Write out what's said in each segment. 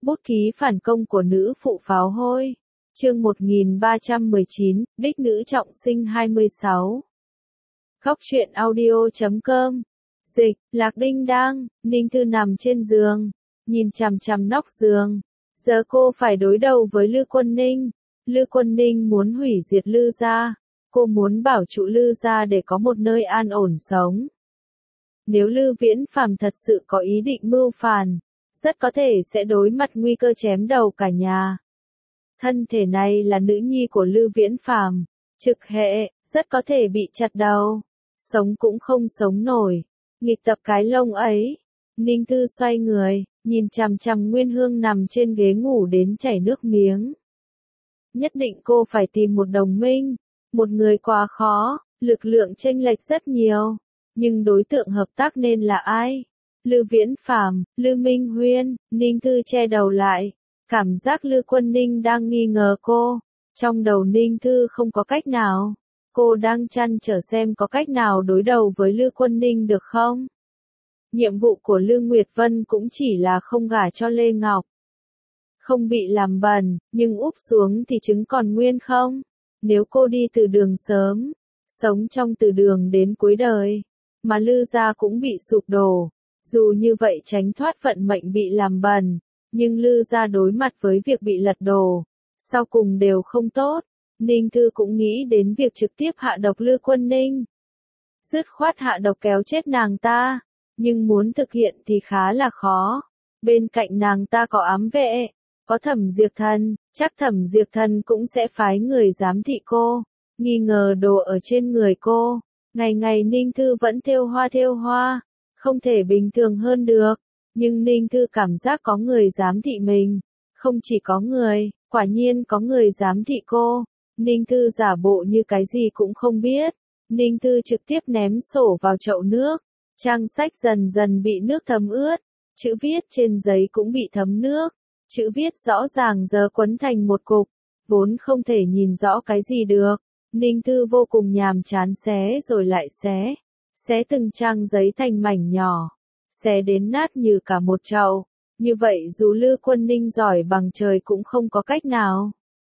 Bút ký phản công của nữ phụ pháo hôi. Chương 1319, đích nữ trọng sinh 26. Khóc chuyện audio.com. Dịch, Lạc Đinh Đang, Ninh Thư nằm trên giường, nhìn chằm chằm nóc giường. Giờ cô phải đối đầu với Lư Quân Ninh. Lư Quân Ninh muốn hủy diệt Lư gia. Cô muốn bảo trụ Lư gia để có một nơi an ổn sống. Nếu Lư Viễn Phàm thật sự có ý định mưu phản, rất có thể sẽ đối mặt nguy cơ chém đầu cả nhà. Thân thể này là nữ nhi của Lư Viễn Phàm, trực hệ, rất có thể bị chặt đầu, sống cũng không sống nổi. Nghịch tập cái lông ấy. Ninh Thư xoay người, nhìn chằm chằm Nguyên Hương nằm trên ghế ngủ đến chảy nước miếng. Nhất định cô phải tìm một đồng minh, một người quá khó, lực lượng chênh lệch rất nhiều, nhưng đối tượng hợp tác nên là ai? Lư Viễn Phàm, Lư Minh Huyên. Ninh Thư che đầu lại, cảm giác Lư Quân Ninh đang nghi ngờ cô. Trong đầu Ninh Thư không có cách nào. Cô đang trăn trở xem có cách nào đối đầu với Lư Quân Ninh được không? Nhiệm vụ của Lư Nguyệt Vân cũng chỉ là không gả cho Lê Ngọc. Không bị làm bẩn, nhưng úp xuống thì trứng còn nguyên không? Nếu cô đi từ đường sớm, sống trong từ đường đến cuối đời, mà Lư gia cũng bị sụp đổ, dù như vậy tránh thoát vận mệnh bị làm bẩn, nhưng Lư gia đối mặt với việc bị lật đổ, sau cùng đều không tốt. Ninh Thư cũng nghĩ đến việc trực tiếp hạ độc Lư Quân Ninh. Dứt khoát hạ độc kéo chết nàng ta, nhưng muốn thực hiện thì khá là khó. Bên cạnh nàng ta có ám vệ, có Thẩm Diệp Thần, chắc Thẩm Diệp Thần cũng sẽ phái người giám thị cô, nghi ngờ đồ ở trên người cô. Ngày ngày Ninh Thư vẫn thêu hoa, không thể bình thường hơn được, nhưng Ninh Thư cảm giác có người giám thị mình, không chỉ có người, quả nhiên có người giám thị cô. Ninh Thư giả bộ như cái gì cũng không biết. Ninh Thư trực tiếp ném sổ vào chậu nước, trang sách dần dần bị nước thấm ướt, chữ viết trên giấy cũng bị thấm nước, chữ viết rõ ràng giờ quấn thành một cục, vốn không thể nhìn rõ cái gì được. Ninh Thư vô cùng nhàm chán xé rồi lại xé từng trang giấy thành mảnh nhỏ, xé đến nát như cả một chậu. Như vậy dù Lư Quân Ninh giỏi bằng trời cũng không có cách nào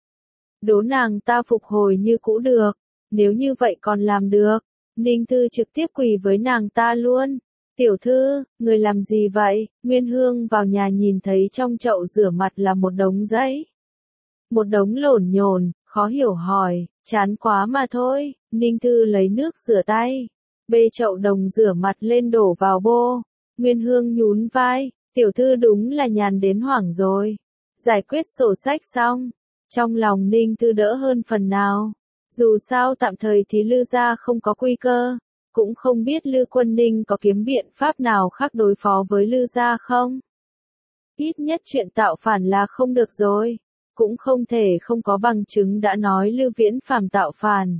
đố nàng ta phục hồi như cũ được. Nếu như vậy còn làm được, Ninh Thư trực tiếp quỳ với nàng ta luôn. Tiểu thư, người làm gì vậy? Nguyên Hương vào nhà nhìn thấy trong chậu rửa mặt là một đống giấy, một đống lổn nhổn, khó hiểu hỏi, chán quá mà thôi. Ninh Thư lấy nước rửa tay, bê chậu đồng rửa mặt lên đổ vào bô. Nguyên Hương nhún vai, tiểu thư đúng là nhàn đến hoảng rồi. Giải quyết sổ sách xong, trong lòng Ninh Thư đỡ hơn phần nào. Dù sao tạm thời thì Lư gia không có nguy cơ, cũng không biết Lư Quân Ninh có kiếm biện pháp nào khác đối phó với Lư gia không. Ít nhất chuyện tạo phản là không được rồi, cũng không thể không có bằng chứng đã nói Lư Viễn Phàm tạo phản.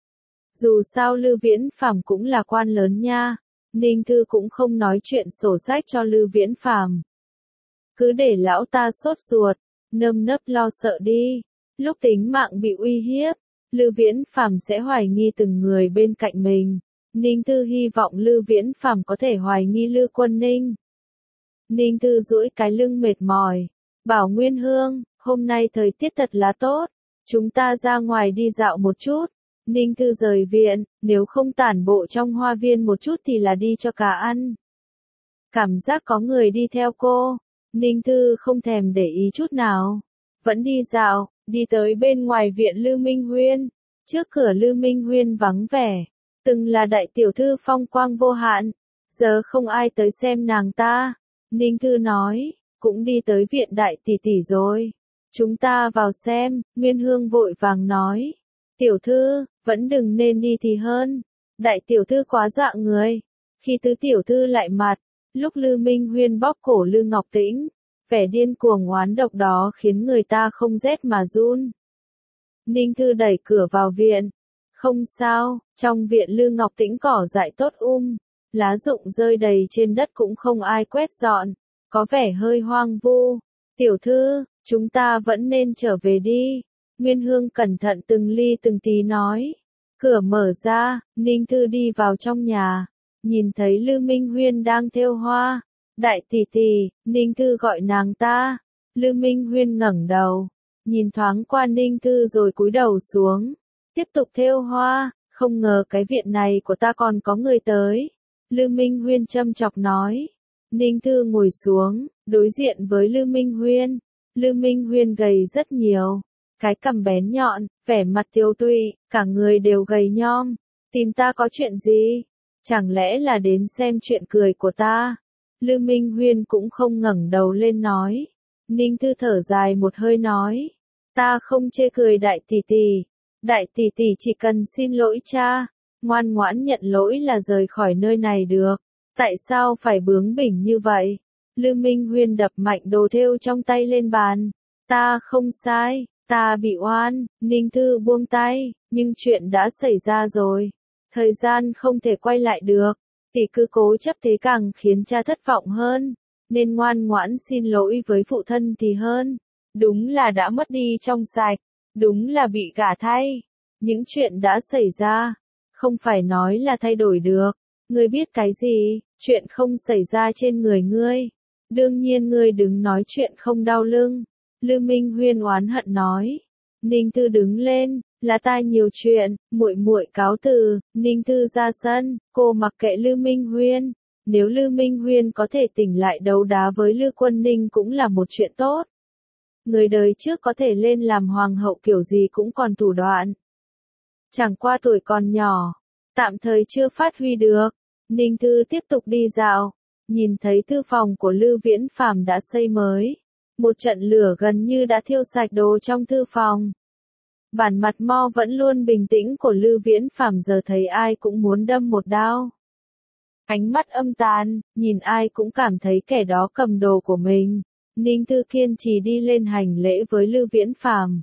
Dù sao Lư Viễn Phàm cũng là quan lớn nha. Ninh Thư cũng không nói chuyện sổ sách cho Lư Viễn Phàm. Cứ để lão ta sốt ruột, nơm nớp lo sợ đi. Lúc tính mạng bị uy hiếp, Lư Viễn Phàm sẽ hoài nghi từng người bên cạnh mình. Ninh Thư hy vọng Lư Viễn Phàm có thể hoài nghi Lư Quân Ninh. Ninh Thư duỗi cái lưng mệt mỏi, bảo Nguyên Hương, hôm nay thời tiết thật là tốt, chúng ta ra ngoài đi dạo một chút. Ninh Thư rời viện, nếu không tản bộ trong hoa viên một chút thì là đi cho cá ăn. Cảm giác có người đi theo cô, Ninh Thư không thèm để ý chút nào. Vẫn đi dạo, đi tới bên ngoài viện Lư Minh Huyên. Trước cửa Lư Minh Huyên vắng vẻ, từng là đại tiểu thư phong quang vô hạn, giờ không ai tới xem nàng ta. Ninh Thư nói, cũng đi tới viện đại tỷ tỷ rồi, chúng ta vào xem. Nguyên Hương vội vàng nói, tiểu thư, vẫn đừng nên đi thì hơn, đại tiểu thư quá dọa người. Khi tứ tiểu thư lại mặt, lúc Lư Minh Huyên bóp cổ Lư Ngọc Tĩnh, vẻ điên cuồng oán độc đó khiến người ta không rét mà run. Ninh Thư đẩy cửa vào viện. Không sao, trong viện Lư Ngọc Tĩnh cỏ dại tốt lá rụng rơi đầy trên đất cũng không ai quét dọn, có vẻ hơi hoang vu. Tiểu thư, chúng ta vẫn nên trở về đi. Nguyên Hương cẩn thận từng ly từng tí nói. Cửa mở ra, Ninh Thư đi vào trong nhà, nhìn thấy Lư Minh Huyên đang thêu hoa. Đại tỷ tỷ, Ninh Thư gọi nàng ta. Lư Minh Huyên ngẩng đầu, nhìn thoáng qua Ninh Thư rồi cúi đầu xuống, tiếp tục thêu hoa, không ngờ cái viện này của ta còn có người tới. Lư Minh Huyên châm chọc nói. Ninh Thư ngồi xuống, đối diện với Lư Minh Huyên. Lư Minh Huyên gầy rất nhiều, cái cằm bén nhọn, vẻ mặt tiêu tụy, cả người đều gầy nhom. Tìm ta có chuyện gì? Chẳng lẽ là đến xem chuyện cười của ta? Lư Minh Huyên cũng không ngẩng đầu lên nói. Ninh Thư thở dài một hơi nói. Ta không chê cười đại tỷ tỷ. Đại tỷ tỷ chỉ cần xin lỗi cha, ngoan ngoãn nhận lỗi là rời khỏi nơi này được. Tại sao phải bướng bỉnh như vậy? Lư Minh Huyên đập mạnh đồ thêu trong tay lên bàn. Ta không sai, ta bị oan. Ninh Thư buông tay, nhưng chuyện đã xảy ra rồi. Thời gian không thể quay lại được. Tỷ cứ cố chấp thế càng khiến cha thất vọng hơn. Nên ngoan ngoãn xin lỗi với phụ thân thì hơn. Đúng là đã mất đi trong sạch. Đúng là bị gả thay. Những chuyện đã xảy ra, không phải nói là thay đổi được. Ngươi biết cái gì, chuyện không xảy ra trên người ngươi. Đương nhiên ngươi đừng nói chuyện không đau lưng. Lư Minh Huyên oán hận nói. Ninh Thư đứng lên, là ta nhiều chuyện, muội muội cáo từ. Ninh Thư ra sân, cô mặc kệ Lư Minh Huyên. Nếu Lư Minh Huyên có thể tỉnh lại đấu đá với Lư Quân Ninh cũng là một chuyện tốt. Người đời trước có thể lên làm hoàng hậu kiểu gì cũng còn thủ đoạn. Chẳng qua tuổi còn nhỏ, tạm thời chưa phát huy được. Ninh Thư tiếp tục đi dạo, nhìn thấy thư phòng của Lư Viễn Phàm đã xây mới. Một trận lửa gần như đã thiêu sạch đồ trong thư phòng. Bản mặt mo vẫn luôn bình tĩnh của Lư Viễn Phàm giờ thấy ai cũng muốn đâm một đao. Ánh mắt âm tàn, nhìn ai cũng cảm thấy kẻ đó cầm đồ của mình. Ninh Thư kiên trì đi lên hành lễ với Lư Viễn Phàm.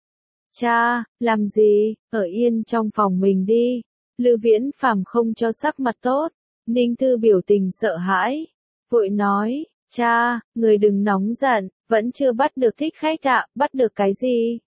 Cha, làm gì, ở yên trong phòng mình đi. Lư Viễn Phàm không cho sắc mặt tốt. Ninh Thư biểu tình sợ hãi, vội nói, cha, người đừng nóng giận, vẫn chưa bắt được thích khách ạ, bắt được cái gì?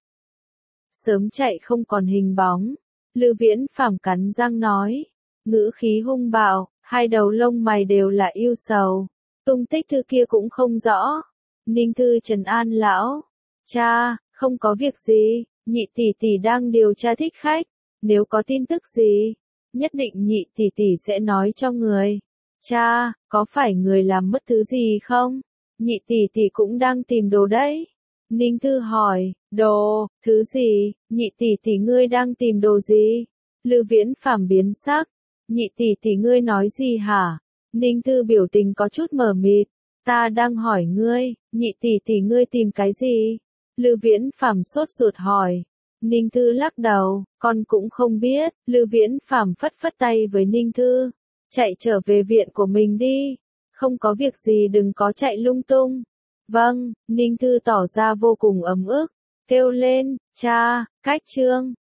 Sớm chạy không còn hình bóng. Lư Viễn Phàm cắn răng nói, ngữ khí hung bạo, hai đầu lông mày đều là yêu sầu. Tung tích thư kia cũng không rõ. Ninh Thư trấn an lão, cha, không có việc gì, nhị tỷ tỷ đang điều tra thích khách, nếu có tin tức gì, nhất định nhị tỷ tỷ sẽ nói cho người. Cha, có phải người làm mất thứ gì không? Nhị tỷ tỷ cũng đang tìm đồ đấy. Ninh Thư hỏi, đồ, thứ gì, nhị tỷ tỷ ngươi đang tìm đồ gì? Lư Viễn Phàm biến sắc, nhị tỷ tỷ ngươi nói gì hả? Ninh Thư biểu tình có chút mờ mịt, ta đang hỏi ngươi, nhị tỷ tỷ ngươi tìm cái gì? Lư Viễn Phàm sốt ruột hỏi. Ninh Thư lắc đầu, con cũng không biết. Lư Viễn Phàm phất phất tay với Ninh Thư, chạy trở về viện của mình đi, không có việc gì đừng có chạy lung tung. Vâng, Ninh Thư tỏ ra vô cùng ấm ức, kêu lên, cha, cách chương.